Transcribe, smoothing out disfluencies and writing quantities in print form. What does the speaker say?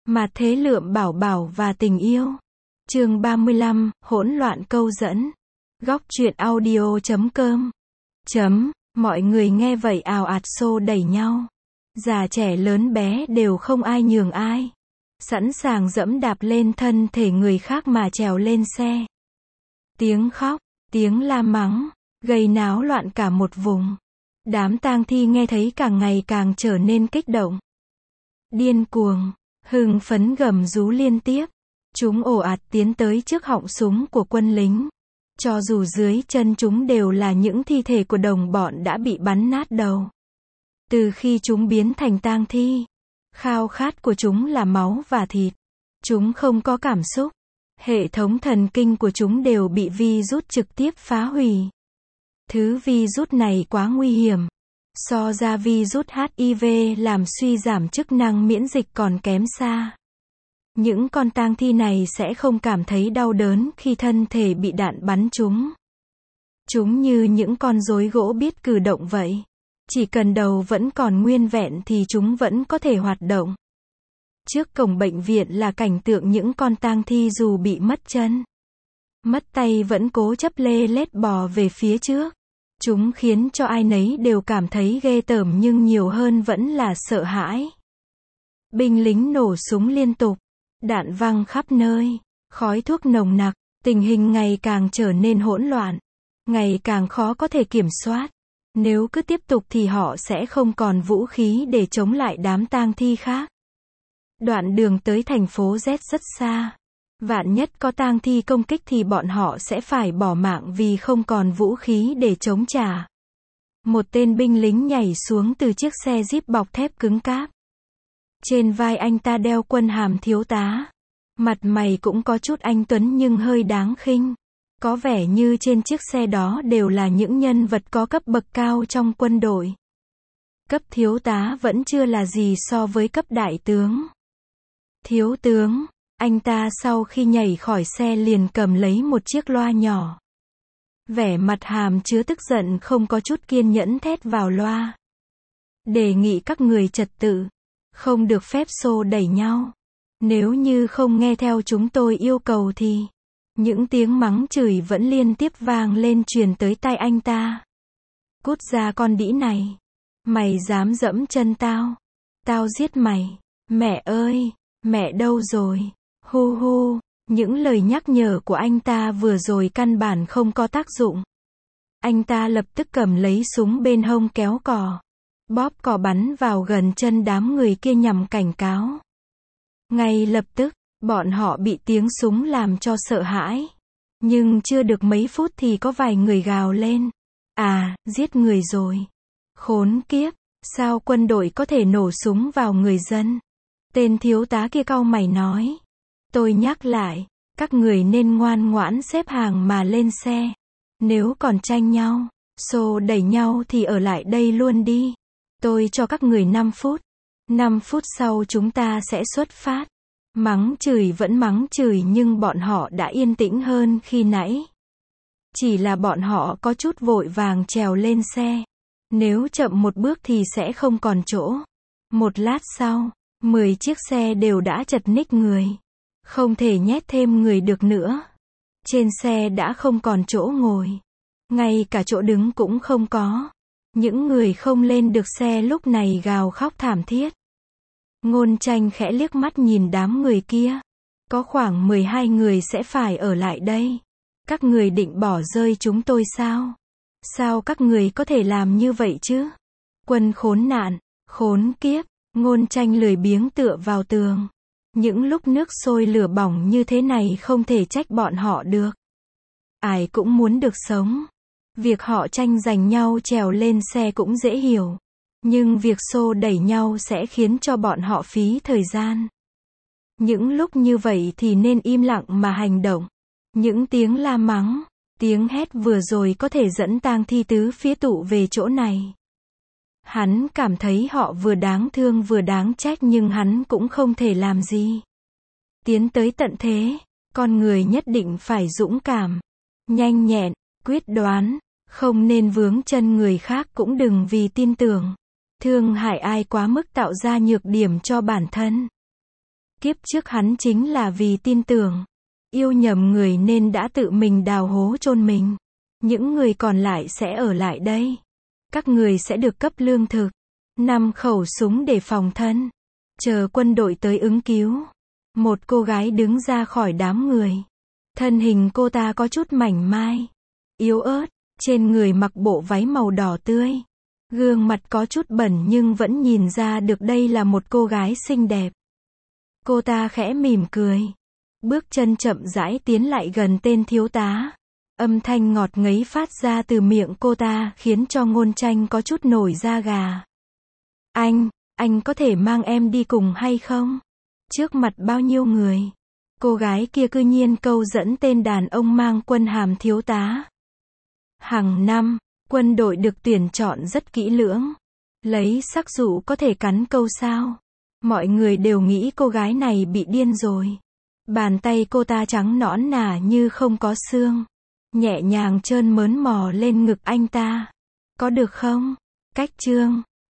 Mà thế lượm bảo bảo và tình yêu. Chương 35, hỗn loạn câu dẫn. Góc truyện audio.com. Mọi người nghe vậy ào ạt xô đẩy nhau. Già trẻ lớn bé đều không ai nhường ai. Sẵn sàng dẫm đạp lên thân thể người khác mà trèo lên xe. Tiếng khóc, tiếng la mắng, gây náo loạn cả một vùng. Đám tang thi nghe thấy càng ngày càng trở nên kích động. Điên cuồng, hưng phấn gầm rú liên tiếp. Chúng ồ ạt tiến tới trước họng súng của quân lính. Cho dù dưới chân chúng đều là những thi thể của đồng bọn đã bị bắn nát đầu. Từ khi chúng biến thành tang thi, khao khát của chúng là máu và thịt. Chúng không có cảm xúc. Hệ thống thần kinh của chúng đều bị virus trực tiếp phá hủy. Thứ virus này quá nguy hiểm. So ra virus HIV làm suy giảm chức năng miễn dịch còn kém xa. Những con tang thi này sẽ không cảm thấy đau đớn khi thân thể bị đạn bắn chúng. Chúng như những con rối gỗ biết cử động vậy. Chỉ cần đầu vẫn còn nguyên vẹn thì chúng vẫn có thể hoạt động. Trước cổng bệnh viện là cảnh tượng những con tang thi dù bị mất chân, mất tay vẫn cố chấp lê lết bò về phía trước. Chúng khiến cho ai nấy đều cảm thấy ghê tởm nhưng nhiều hơn vẫn là sợ hãi. Binh lính nổ súng liên tục, đạn văng khắp nơi, khói thuốc nồng nặc, tình hình ngày càng trở nên hỗn loạn, ngày càng khó có thể kiểm soát. Nếu cứ tiếp tục thì họ sẽ không còn vũ khí để chống lại đám tang thi khác. Đoạn đường tới thành phố Z rất xa. Vạn nhất có tang thi công kích thì bọn họ sẽ phải bỏ mạng vì không còn vũ khí để chống trả. Một tên binh lính nhảy xuống từ chiếc xe Jeep bọc thép cứng cáp. Trên vai anh ta đeo quân hàm thiếu tá. Mặt mày cũng có chút anh tuấn nhưng hơi đáng khinh. Có vẻ như trên chiếc xe đó đều là những nhân vật có cấp bậc cao trong quân đội. Cấp thiếu tá vẫn chưa là gì so với cấp đại tướng. Thiếu tướng, anh ta sau khi nhảy khỏi xe liền cầm lấy một chiếc loa nhỏ. Vẻ mặt hàm chứa tức giận không có chút kiên nhẫn thét vào loa. Đề nghị các người trật tự, không được phép xô đẩy nhau. Nếu như không nghe theo chúng tôi yêu cầu thì... Những tiếng mắng chửi vẫn liên tiếp vang lên truyền tới tai anh ta. Cút ra con đĩ này. Mày dám dẫm chân tao. Tao giết mày. Mẹ ơi, mẹ đâu rồi? Hu hu, những lời nhắc nhở của anh ta vừa rồi căn bản không có tác dụng. Anh ta lập tức cầm lấy súng bên hông kéo cò. Bóp cò bắn vào gần chân đám người kia nhằm cảnh cáo. Ngay lập tức, bọn họ bị tiếng súng làm cho sợ hãi. Nhưng chưa được mấy phút thì có vài người gào lên. À, giết người rồi. Khốn kiếp, sao quân đội có thể nổ súng vào người dân? Tên thiếu tá kia cau mày nói. Tôi nhắc lại, các người nên ngoan ngoãn xếp hàng mà lên xe. Nếu còn tranh nhau, xô đẩy nhau thì ở lại đây luôn đi. Tôi cho các người 5 phút. 5 phút sau chúng ta sẽ xuất phát. Mắng chửi vẫn mắng chửi nhưng bọn họ đã yên tĩnh hơn khi nãy. Chỉ là bọn họ có chút vội vàng trèo lên xe. Nếu chậm một bước thì sẽ không còn chỗ. Một lát sau, 10 chiếc xe đều đã chật ních người. Không thể nhét thêm người được nữa. Trên xe đã không còn chỗ ngồi. Ngay cả chỗ đứng cũng không có. Những người không lên được xe lúc này gào khóc thảm thiết. Ngôn Tranh khẽ liếc mắt nhìn đám người kia. Có khoảng 12 người sẽ phải ở lại đây. Các người định bỏ rơi chúng tôi sao? Sao các người có thể làm như vậy chứ? Quân khốn nạn, khốn kiếp. Ngôn Tranh lười biếng tựa vào tường. Những lúc nước sôi lửa bỏng như thế này không thể trách bọn họ được. Ai cũng muốn được sống. Việc họ tranh giành nhau trèo lên xe cũng dễ hiểu. Nhưng việc xô đẩy nhau sẽ khiến cho bọn họ phí thời gian. Những lúc như vậy thì nên im lặng mà hành động. Những tiếng la mắng, tiếng hét vừa rồi có thể dẫn tang thi tứ phía tụ về chỗ này. Hắn cảm thấy họ vừa đáng thương vừa đáng trách nhưng hắn cũng không thể làm gì. Tiến tới tận thế, con người nhất định phải dũng cảm, nhanh nhẹn, quyết đoán, không nên vướng chân người khác cũng đừng vì tin tưởng, thương hại ai quá mức tạo ra nhược điểm cho bản thân. Kiếp trước hắn chính là vì tin tưởng, yêu nhầm người nên đã tự mình đào hố chôn mình. Những người còn lại sẽ ở lại đây. Các người sẽ được cấp lương thực, 5 khẩu súng để phòng thân. Chờ quân đội tới ứng cứu. Một cô gái đứng ra khỏi đám người. Thân hình cô ta có chút mảnh mai, yếu ớt, trên người mặc bộ váy màu đỏ tươi. Gương mặt có chút bẩn nhưng vẫn nhìn ra được đây là một cô gái xinh đẹp. Cô ta khẽ mỉm cười, bước chân chậm rãi tiến lại gần tên thiếu tá. Âm thanh ngọt ngấy phát ra từ miệng cô ta khiến cho Ngôn Tranh có chút nổi da gà. Anh có thể mang em đi cùng hay không? Trước mặt bao nhiêu người? Cô gái kia cư nhiên câu dẫn tên đàn ông mang quân hàm thiếu tá. Hàng năm, quân đội được tuyển chọn rất kỹ lưỡng. Lấy sắc dụ có thể cắn câu sao? Mọi người đều nghĩ cô gái này bị điên rồi. Bàn tay cô ta trắng nõn nà như không có xương, nhẹ nhàng trơn mớn mò lên ngực anh ta. Có được không? Cách trương,